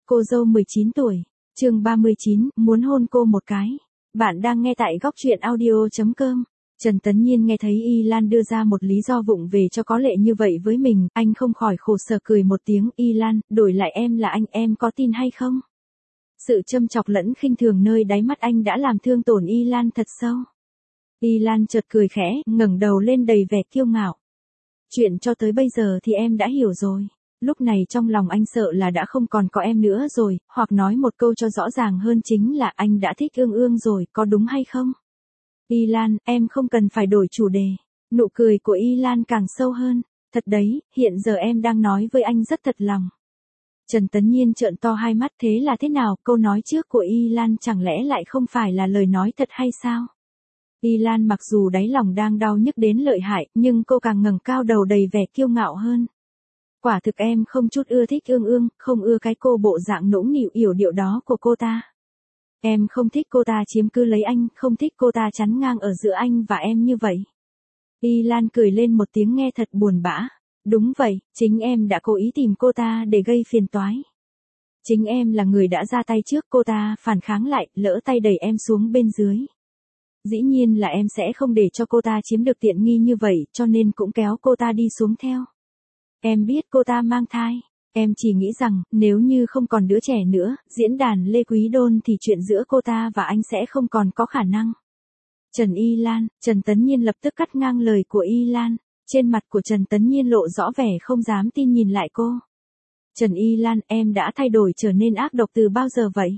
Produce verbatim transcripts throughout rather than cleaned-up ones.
Cô dâu mười chín tuổi, chương ba mươi chín, muốn hôn cô một cái. Bạn đang nghe tại góc truyện audio chấm com. Trần Tấn Nhiên nghe thấy Y Lan đưa ra một lý do vụng về cho có lệ như vậy với mình, anh không khỏi khổ sở cười một tiếng. Y Lan, đổi lại em là anh, em có tin hay không? Sự châm chọc lẫn khinh thường nơi đáy mắt anh đã làm thương tổn Y Lan thật sâu. Y Lan chợt cười khẽ, ngẩng đầu lên đầy vẻ kiêu ngạo. Chuyện cho tới bây giờ thì em đã hiểu rồi. Lúc này trong lòng anh sợ là đã không còn có em nữa rồi, hoặc nói một câu cho rõ ràng hơn chính là anh đã thích Ương Ương rồi, có đúng hay không? Y Lan, em không cần phải đổi chủ đề. Nụ cười của Y Lan càng sâu hơn. Thật đấy, hiện giờ em đang nói với anh rất thật lòng. Trần Tấn Nhiên trợn to hai mắt, thế là thế nào, câu nói trước của Y Lan chẳng lẽ lại không phải là lời nói thật hay sao? Y Lan mặc dù đáy lòng đang đau nhức đến lợi hại, nhưng cô càng ngẩng cao đầu đầy vẻ kiêu ngạo hơn. Quả thực em không chút ưa thích Ương Ương, không ưa cái cô bộ dạng nũng nịu yểu điệu đó của cô ta. Em không thích cô ta chiếm cứ lấy anh, không thích cô ta chắn ngang ở giữa anh và em như vậy. Y Lan cười lên một tiếng nghe thật buồn bã. Đúng vậy, chính em đã cố ý tìm cô ta để gây phiền toái. Chính em là người đã ra tay trước, cô ta phản kháng lại, lỡ tay đẩy em xuống bên dưới. Dĩ nhiên là em sẽ không để cho cô ta chiếm được tiện nghi như vậy, cho nên cũng kéo cô ta đi xuống theo. Em biết cô ta mang thai. Em chỉ nghĩ rằng, nếu như không còn đứa trẻ nữa, diễn đàn Lê Quý Đôn thì chuyện giữa cô ta và anh sẽ không còn có khả năng. Trần Y Lan, Trần Tấn Nhiên lập tức cắt ngang lời của Y Lan. Trên mặt của Trần Tấn Nhiên lộ rõ vẻ không dám tin nhìn lại cô. Trần Y Lan, em đã thay đổi trở nên ác độc từ bao giờ vậy?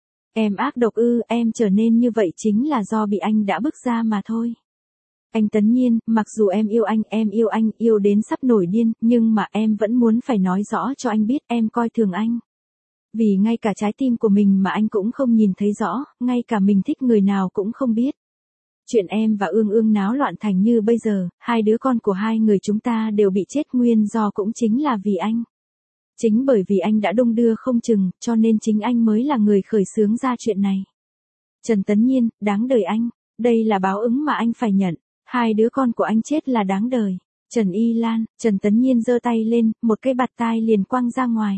Em ác độc ư? Em trở nên như vậy chính là do bị anh đã bức ra mà thôi. Anh Tấn Nhiên, mặc dù em yêu anh, em yêu anh, yêu đến sắp nổi điên, nhưng mà em vẫn muốn phải nói rõ cho anh biết em coi thường anh. Vì ngay cả trái tim của mình mà anh cũng không nhìn thấy rõ, ngay cả mình thích người nào cũng không biết. Chuyện em và Ương Ương náo loạn thành như bây giờ, hai đứa con của hai người chúng ta đều bị chết nguyên do cũng chính là vì anh. Chính bởi vì anh đã đung đưa không chừng, cho nên chính anh mới là người khởi xướng ra chuyện này. Trần Tấn Nhiên, đáng đời anh, đây là báo ứng mà anh phải nhận. Hai đứa con của anh chết là đáng đời. Trần Y Lan, Trần Tấn Nhiên giơ tay lên, một cái bạt tai liền quăng ra ngoài.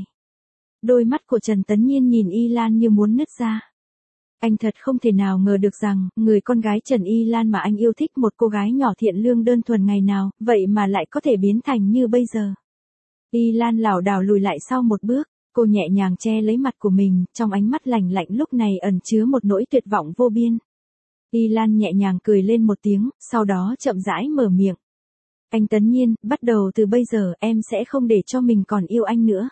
Đôi mắt của Trần Tấn Nhiên nhìn Y Lan như muốn nứt ra. Anh thật không thể nào ngờ được rằng, người con gái Trần Y Lan mà anh yêu thích, một cô gái nhỏ thiện lương đơn thuần ngày nào, vậy mà lại có thể biến thành như bây giờ. Y Lan lảo đảo lùi lại sau một bước, cô nhẹ nhàng che lấy mặt của mình, trong ánh mắt lạnh lạnh lúc này ẩn chứa một nỗi tuyệt vọng vô biên. Y Lan nhẹ nhàng cười lên một tiếng, sau đó chậm rãi mở miệng. Anh Tấn Nhiên, bắt đầu từ bây giờ em sẽ không để cho mình còn yêu anh nữa.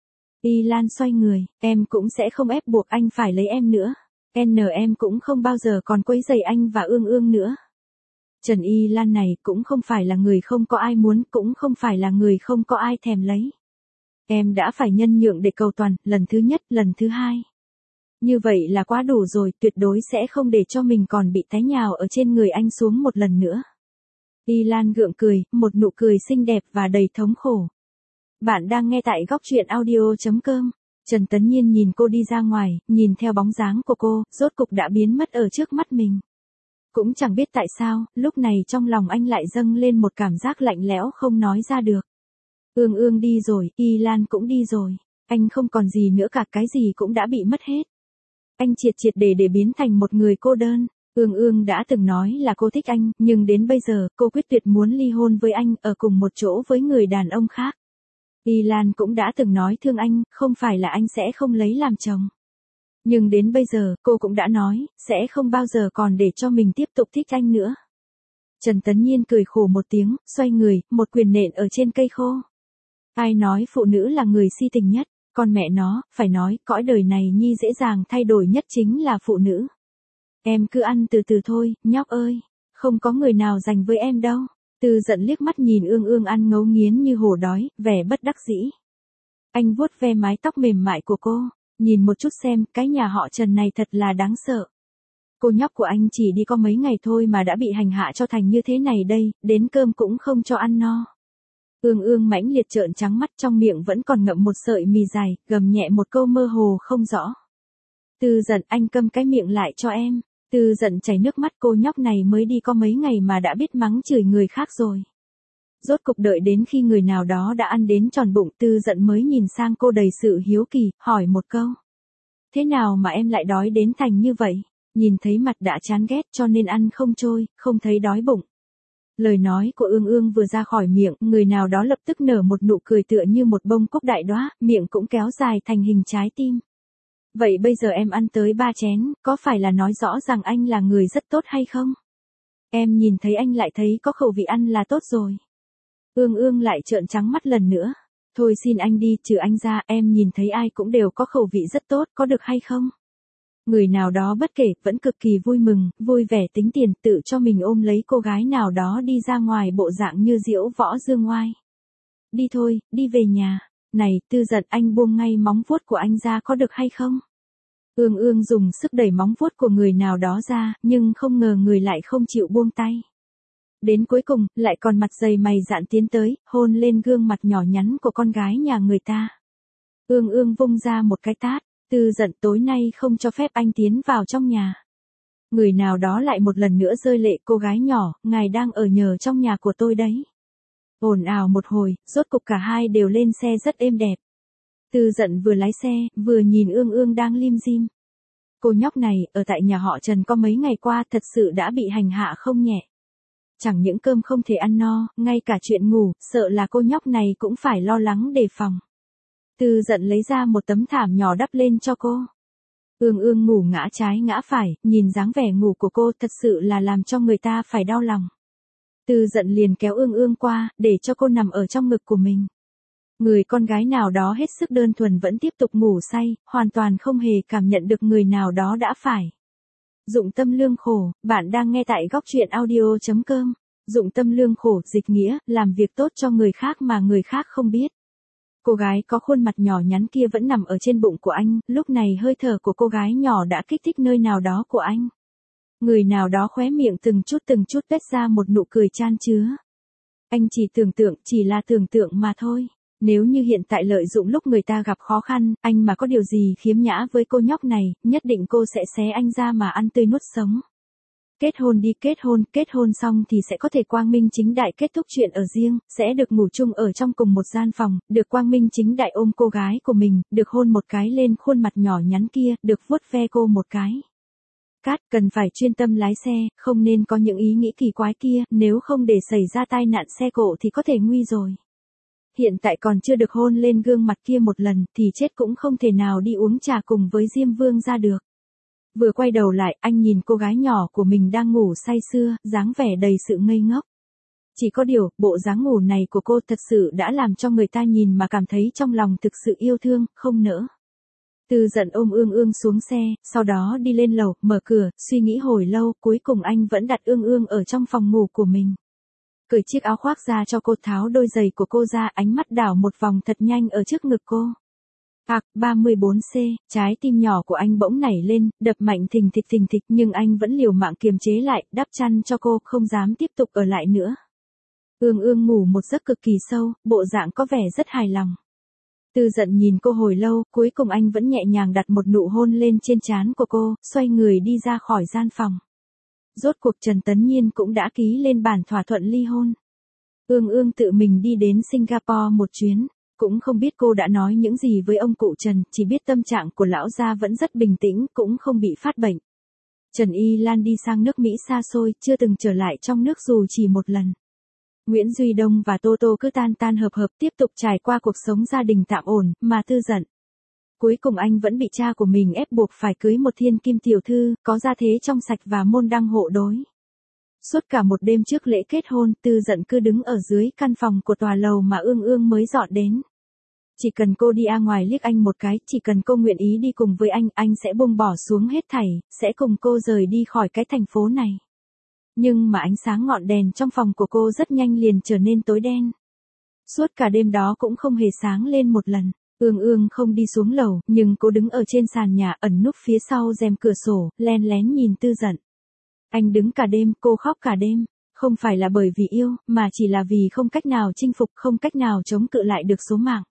Y Lan xoay người, em cũng sẽ không ép buộc anh phải lấy em nữa. N em cũng không bao giờ còn quấy rầy anh và Ương Ương nữa. Trần Y Lan này cũng không phải là người không có ai muốn, cũng không phải là người không có ai thèm lấy. Em đã phải nhân nhượng để cầu toàn, lần thứ nhất, lần thứ hai. Như vậy là quá đủ rồi, tuyệt đối sẽ không để cho mình còn bị té nhào ở trên người anh xuống một lần nữa. Y Lan gượng cười, một nụ cười xinh đẹp và đầy thống khổ. Bạn đang nghe tại góc truyện audio chấm com. Trần Tấn Nhiên nhìn cô đi ra ngoài, nhìn theo bóng dáng của cô, rốt cục đã biến mất ở trước mắt mình. Cũng chẳng biết tại sao, lúc này trong lòng anh lại dâng lên một cảm giác lạnh lẽo không nói ra được. Ương Ương đi rồi, Y Lan cũng đi rồi. Anh không còn gì nữa cả, cái gì cũng đã bị mất hết. Anh triệt triệt để để biến thành một người cô đơn. Ương Ương đã từng nói là cô thích anh, nhưng đến bây giờ, cô quyết tuyệt muốn ly hôn với anh, ở cùng một chỗ với người đàn ông khác. Y Lan cũng đã từng nói thương anh, không phải là anh sẽ không lấy làm chồng. Nhưng đến bây giờ, cô cũng đã nói, sẽ không bao giờ còn để cho mình tiếp tục thích anh nữa. Trần Tấn Nhiên cười khổ một tiếng, xoay người, một quyền nện ở trên cây khô. Ai nói phụ nữ là người si tình nhất? Con mẹ nó, phải nói, cõi đời này nhi dễ dàng thay đổi nhất chính là phụ nữ. Em cứ ăn từ từ thôi, nhóc ơi. Không có người nào dành với em đâu. Từ giận liếc mắt nhìn Ương Ương ăn ngấu nghiến như hổ đói, vẻ bất đắc dĩ. Anh vuốt ve mái tóc mềm mại của cô, nhìn một chút xem, cái nhà họ Trần này thật là đáng sợ. Cô nhóc của anh chỉ đi có mấy ngày thôi mà đã bị hành hạ cho thành như thế này đây, đến cơm cũng không cho ăn no. Ương Ương mãnh liệt trợn trắng mắt, trong miệng vẫn còn ngậm một sợi mì dài, gầm nhẹ một câu mơ hồ không rõ. Từ giận, anh câm cái miệng lại cho em. Từ giận chảy nước mắt, cô nhóc này mới đi có mấy ngày mà đã biết mắng chửi người khác rồi. Rốt cục đợi đến khi người nào đó đã ăn đến tròn bụng, Tư Dận mới nhìn sang cô đầy sự hiếu kỳ, hỏi một câu. Thế nào mà em lại đói đến thành như vậy? Nhìn thấy mặt đã chán ghét cho nên ăn không trôi, không thấy đói bụng. Lời nói của Ương Ương vừa ra khỏi miệng, người nào đó lập tức nở một nụ cười tựa như một bông cúc đại đóa, miệng cũng kéo dài thành hình trái tim. Vậy bây giờ em ăn tới ba chén, có phải là nói rõ rằng anh là người rất tốt hay không? Em nhìn thấy anh lại thấy có khẩu vị ăn là tốt rồi. Ương Ương lại trợn trắng mắt lần nữa. Thôi xin anh đi, trừ anh ra, em nhìn thấy ai cũng đều có khẩu vị rất tốt, có được hay không? Người nào đó bất kể, vẫn cực kỳ vui mừng, vui vẻ tính tiền, tự cho mình ôm lấy cô gái nào đó đi ra ngoài bộ dạng như diễu võ dương ngoai. Đi thôi, đi về nhà. Này, Tư Dận, anh buông ngay móng vuốt của anh ra có được hay không? Ương Ương dùng sức đẩy móng vuốt của người nào đó ra, nhưng không ngờ người lại không chịu buông tay. Đến cuối cùng, lại còn mặt dày mày dạn tiến tới, hôn lên gương mặt nhỏ nhắn của con gái nhà người ta. Ương Ương vung ra một cái tát, Tư Dận, tối nay không cho phép anh tiến vào trong nhà. Người nào đó lại một lần nữa rơi lệ, cô gái nhỏ, ngài đang ở nhờ trong nhà của tôi đấy. Ồn ào một hồi, rốt cục cả hai đều lên xe rất êm đẹp. Tư Dận vừa lái xe, vừa nhìn Ương Ương đang lim dim. Cô nhóc này, ở tại nhà họ Trần có mấy ngày qua thật sự đã bị hành hạ không nhẹ. Chẳng những cơm không thể ăn no, ngay cả chuyện ngủ, sợ là cô nhóc này cũng phải lo lắng đề phòng. Tư Dận lấy ra một tấm thảm nhỏ đắp lên cho cô. Ương Ương ngủ ngã trái ngã phải, nhìn dáng vẻ ngủ của cô thật sự là làm cho người ta phải đau lòng. Tư Dận liền kéo Ương Ương qua, để cho cô nằm ở trong ngực của mình. Người con gái nào đó hết sức đơn thuần vẫn tiếp tục ngủ say, hoàn toàn không hề cảm nhận được người nào đó đã phải. Dụng tâm lương khổ, bạn đang nghe tại góc truyện audio chấm com. Dụng tâm lương khổ, dịch nghĩa, làm việc tốt cho người khác mà người khác không biết. Cô gái có khuôn mặt nhỏ nhắn kia vẫn nằm ở trên bụng của anh, lúc này hơi thở của cô gái nhỏ đã kích thích nơi nào đó của anh. Người nào đó khóe miệng từng chút từng chút vết ra một nụ cười chan chứa. Anh chỉ tưởng tượng, chỉ là tưởng tượng mà thôi. Nếu như hiện tại lợi dụng lúc người ta gặp khó khăn, anh mà có điều gì khiếm nhã với cô nhóc này, nhất định cô sẽ xé anh ra mà ăn tươi nuốt sống. Kết hôn đi, kết hôn, kết hôn xong thì sẽ có thể quang minh chính đại kết thúc chuyện ở riêng, sẽ được ngủ chung ở trong cùng một gian phòng, được quang minh chính đại ôm cô gái của mình, được hôn một cái lên khuôn mặt nhỏ nhắn kia, được vuốt ve cô một cái. Cát, cần phải chuyên tâm lái xe, không nên có những ý nghĩ kỳ quái kia, nếu không để xảy ra tai nạn xe cộ thì có thể nguy rồi. Hiện tại còn chưa được hôn lên gương mặt kia một lần, thì chết cũng không thể nào đi uống trà cùng với Diêm Vương ra được. Vừa quay đầu lại, anh nhìn cô gái nhỏ của mình đang ngủ say sưa, dáng vẻ đầy sự ngây ngốc. Chỉ có điều, bộ dáng ngủ này của cô thật sự đã làm cho người ta nhìn mà cảm thấy trong lòng thực sự yêu thương, không nỡ. Tư Dận ôm Ương Ương xuống xe, sau đó đi lên lầu, mở cửa, suy nghĩ hồi lâu, cuối cùng anh vẫn đặt Ương Ương ở trong phòng ngủ của mình. Cởi chiếc áo khoác ra cho cô, tháo đôi giày của cô ra, ánh mắt đảo một vòng thật nhanh ở trước ngực cô. Ạc, ba mươi bốn C, trái tim nhỏ của anh bỗng nảy lên, đập mạnh thình thịch thình thịch, nhưng anh vẫn liều mạng kiềm chế lại, đắp chăn cho cô, không dám tiếp tục ở lại nữa. Ương Ương ngủ một giấc cực kỳ sâu, bộ dạng có vẻ rất hài lòng. Tư Dận nhìn cô hồi lâu, cuối cùng anh vẫn nhẹ nhàng đặt một nụ hôn lên trên trán của cô, xoay người đi ra khỏi gian phòng. Rốt cuộc Trần Tấn Nhiên cũng đã ký lên bản thỏa thuận ly hôn. Ương Ương tự mình đi đến Singapore một chuyến, cũng không biết cô đã nói những gì với ông cụ Trần, chỉ biết tâm trạng của lão gia vẫn rất bình tĩnh, cũng không bị phát bệnh. Trần Y Lan đi sang nước Mỹ xa xôi, chưa từng trở lại trong nước dù chỉ một lần. Nguyễn Duy Đông và Tô Tô cứ tan tan hợp hợp tiếp tục trải qua cuộc sống gia đình tạm ổn, mà Tư Dận. Cuối cùng anh vẫn bị cha của mình ép buộc phải cưới một thiên kim tiểu thư, có gia thế trong sạch và môn đăng hộ đối. Suốt cả một đêm trước lễ kết hôn, Tư Dận cứ đứng ở dưới căn phòng của tòa lầu mà Ương Ương mới dọn đến. Chỉ cần cô đi ra ngoài liếc anh một cái, chỉ cần cô nguyện ý đi cùng với anh, anh sẽ buông bỏ xuống hết thảy, sẽ cùng cô rời đi khỏi cái thành phố này. Nhưng mà ánh sáng ngọn đèn trong phòng của cô rất nhanh liền trở nên tối đen. Suốt cả đêm đó cũng không hề sáng lên một lần. Ương Ương không đi xuống lầu, nhưng cô đứng ở trên sàn nhà ẩn núp phía sau rèm cửa sổ, len lén nhìn Tư Dận. Anh đứng cả đêm, cô khóc cả đêm. Không phải là bởi vì yêu, mà chỉ là vì không cách nào chinh phục, không cách nào chống cự lại được số mạng.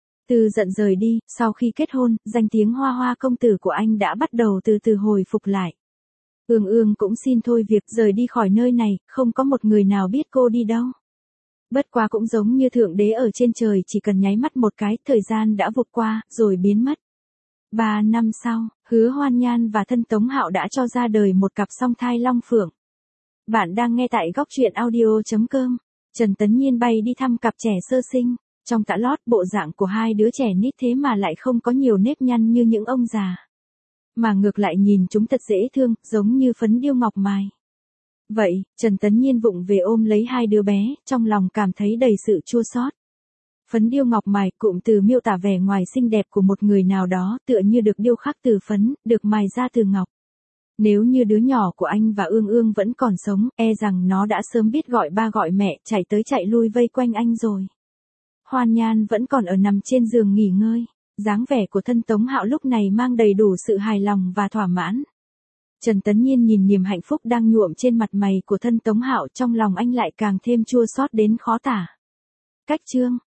Tư Dận rời đi, sau khi kết hôn, danh tiếng hoa hoa công tử của anh đã bắt đầu từ từ hồi phục lại. Ương Ương cũng xin thôi việc rời đi khỏi nơi này, không có một người nào biết cô đi đâu. Bất quá cũng giống như thượng đế ở trên trời, chỉ cần nháy mắt một cái, thời gian đã vụt qua, rồi biến mất. Ba năm sau, Hứa Hoan Nhan và thân Tống Hạo đã cho ra đời một cặp song thai long phượng. Bạn đang nghe tại góc truyện audio.com. Trần Tấn Nhiên bay đi thăm cặp trẻ sơ sinh. Trong tã lót, bộ dạng của hai đứa trẻ nít thế mà lại không có nhiều nếp nhăn như những ông già. Mà ngược lại nhìn chúng thật dễ thương, giống như phấn điêu ngọc mài. Vậy, Trần Tấn Nhiên vụng về ôm lấy hai đứa bé, trong lòng cảm thấy đầy sự chua xót. Phấn điêu ngọc mài, cụm từ miêu tả vẻ ngoài xinh đẹp của một người nào đó, tựa như được điêu khắc từ phấn, được mài ra từ ngọc. Nếu như đứa nhỏ của anh và Ương Ương vẫn còn sống, e rằng nó đã sớm biết gọi ba gọi mẹ, chạy tới chạy lui vây quanh anh rồi. Hoan Nhan vẫn còn ở nằm trên giường nghỉ ngơi, dáng vẻ của thân Tống Hạo lúc này mang đầy đủ sự hài lòng và thỏa mãn. Trần Tấn Nhiên nhìn niềm hạnh phúc đang nhuộm trên mặt mày của thân Tống Hạo, trong lòng anh lại càng thêm chua xót đến khó tả. Cách chương